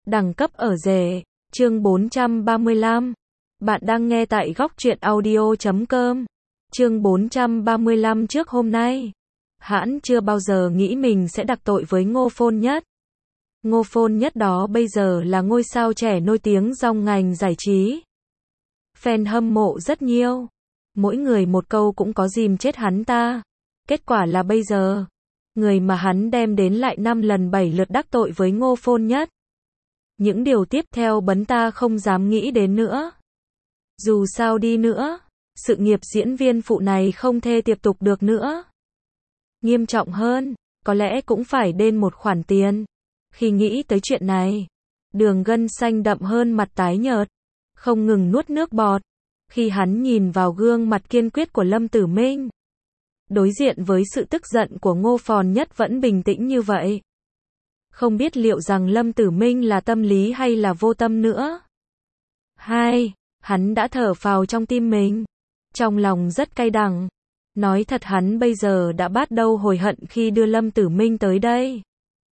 Đẳng cấp ở rể. Chương 435. Bạn đang nghe tại góc truyện audio.com. Chương 435 trước hôm nay. Hãn chưa bao giờ nghĩ mình sẽ đặc tội với Ngô Phôn Nhất. Ngô Phôn Nhất đó bây giờ là ngôi sao trẻ nổi tiếng trong ngành giải trí. Fan hâm mộ rất nhiều. Mỗi người một câu cũng có dìm chết hắn ta. Kết quả là bây giờ, người mà hắn đem đến lại 5 lần 7 lượt đắc tội với Ngô Phôn Nhất. Những điều tiếp theo bấn ta không dám nghĩ đến nữa. Dù sao đi nữa, sự nghiệp diễn viên phụ này không thể tiếp tục được nữa. Nghiêm trọng hơn, có lẽ cũng phải đền một khoản tiền. Khi nghĩ tới chuyện này, Đường gân xanh đậm hơn mặt tái nhợt, không ngừng nuốt nước bọt. Khi hắn nhìn vào gương mặt kiên quyết của Lâm Tử Minh, đối diện với sự tức giận của Ngô Phôn Nhất vẫn bình tĩnh như vậy. Không biết liệu rằng Lâm Tử Minh là tâm lý hay là vô tâm nữa. Hắn đã thở phào trong tim mình. Trong lòng rất cay đắng. Nói thật hắn bây giờ đã bắt đầu hối hận khi đưa Lâm Tử Minh tới đây.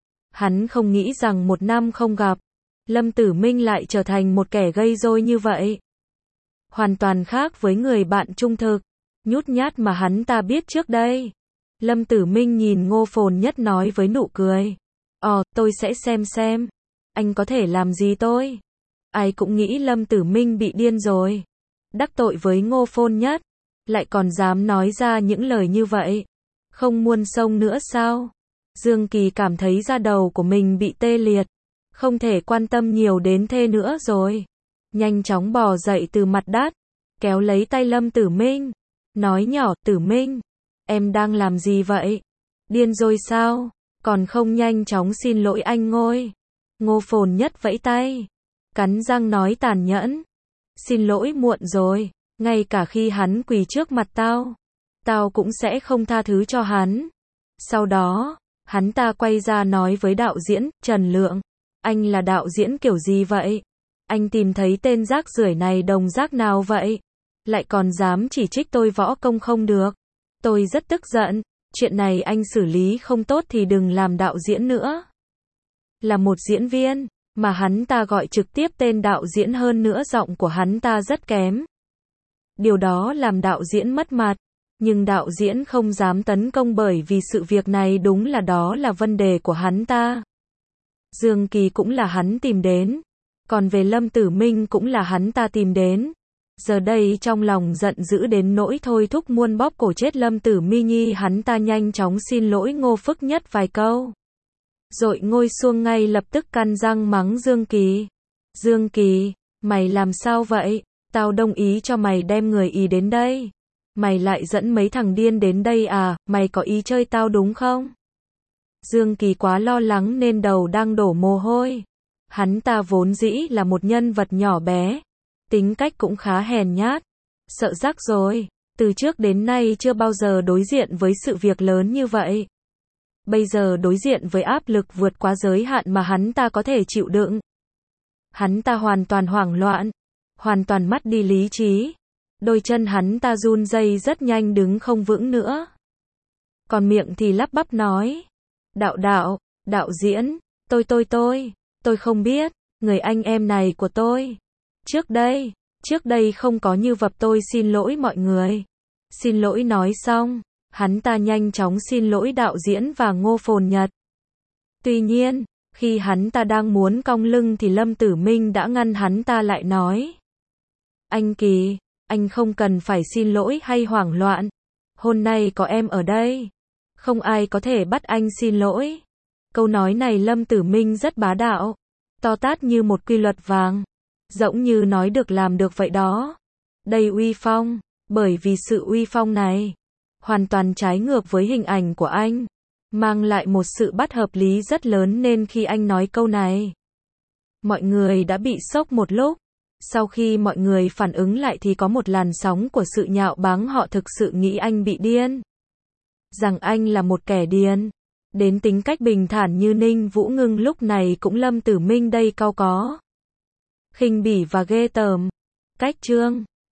Hắn không nghĩ rằng một năm không gặp, Lâm Tử Minh lại trở thành một kẻ gây rối như vậy. Hoàn toàn khác với người bạn trung thực, nhút nhát mà hắn ta biết trước đây. Lâm Tử Minh nhìn Ngô Phôn Nhất nói với nụ cười. Tôi sẽ xem. Anh có thể làm gì tôi? Ai cũng nghĩ Lâm Tử Minh bị điên rồi. Đắc tội với Ngô Phôn Nhất, lại còn dám nói ra những lời như vậy. Không muôn sông nữa sao? Dương Kỳ cảm thấy da đầu của mình bị tê liệt. Không thể quan tâm nhiều đến thế nữa rồi. Nhanh chóng bò dậy từ mặt đất, kéo lấy tay Lâm Tử Minh. Nói nhỏ, Tử Minh, em đang làm gì vậy? Điên rồi sao? Còn không nhanh chóng xin lỗi anh ngôi. Ngô Phôn Nhất vẫy tay, cắn răng nói tàn nhẫn. Xin lỗi muộn rồi, ngay cả khi hắn quỳ trước mặt tao cũng sẽ không tha thứ cho hắn. Sau đó, hắn ta quay ra nói với đạo diễn, Trần Lượng. Anh là đạo diễn kiểu gì vậy? Anh tìm thấy tên rác rưởi này đồng rác nào vậy? Lại còn dám chỉ trích tôi võ công không được. Tôi rất tức giận. Chuyện này anh xử lý không tốt thì đừng làm đạo diễn nữa. Là một diễn viên, mà hắn ta gọi trực tiếp tên đạo diễn, hơn nữa giọng của hắn ta rất kém. Điều đó làm đạo diễn mất mặt. Nhưng đạo diễn không dám tấn công bởi vì sự việc này đúng là đó là vấn đề của hắn ta. Dương Kỳ cũng là hắn tìm đến. Còn về Lâm Tử Minh cũng là hắn ta tìm đến. Giờ đây trong lòng giận dữ đến nỗi thôi thúc muốn bóp cổ chết Lâm Tử Minh, hắn ta nhanh chóng xin lỗi Ngô Phức Nhất vài câu. Rồi ngồi xuống ngay lập tức căn răng mắng Dương Kỳ. Dương Kỳ, mày làm sao vậy? Tao đồng ý cho mày đem người ý đến đây. Mày lại dẫn mấy thằng điên đến đây à? Mày có ý chơi tao đúng không? Dương Kỳ quá lo lắng nên đầu đang đổ mồ hôi. Hắn ta vốn dĩ là một nhân vật nhỏ bé. Tính cách cũng khá hèn nhát. Sợ rắc rồi. Từ trước đến nay chưa bao giờ đối diện với sự việc lớn như vậy. Bây giờ đối diện với áp lực vượt quá giới hạn mà hắn ta có thể chịu đựng. Hắn ta hoàn toàn hoảng loạn. Hoàn toàn mất đi lý trí. Đôi chân hắn ta run rẩy rất nhanh đứng không vững nữa. Còn miệng thì lắp bắp nói. Đạo diễn, tôi không biết, người anh em này của tôi. Trước đây không có như vậy, tôi xin lỗi mọi người. Xin lỗi nói xong, hắn ta nhanh chóng xin lỗi đạo diễn và Ngô Phôn Nhất. Tuy nhiên, khi hắn ta đang muốn cong lưng thì Lâm Tử Minh đã ngăn hắn ta lại nói. Anh Kỳ, anh không cần phải xin lỗi hay hoảng loạn. Hôm nay có em ở đây. Không ai có thể bắt anh xin lỗi. Câu nói này Lâm Tử Minh rất bá đạo. To tát như một quy luật vàng. Giống như nói được làm được vậy đó. Đầy uy phong. Bởi vì sự uy phong này hoàn toàn trái ngược với hình ảnh của anh. Mang lại một sự bất hợp lý rất lớn nên khi anh nói câu này, mọi người đã bị sốc một lúc. Sau khi mọi người phản ứng lại thì có một làn sóng của sự nhạo báng, họ thực sự nghĩ anh bị điên. Rằng anh là một kẻ điên. Đến tính cách bình thản như Ninh Vũ Ngưng lúc này cũng Lâm Tử Minh đây cau có. Khinh bỉ và ghê tởm. Cách chương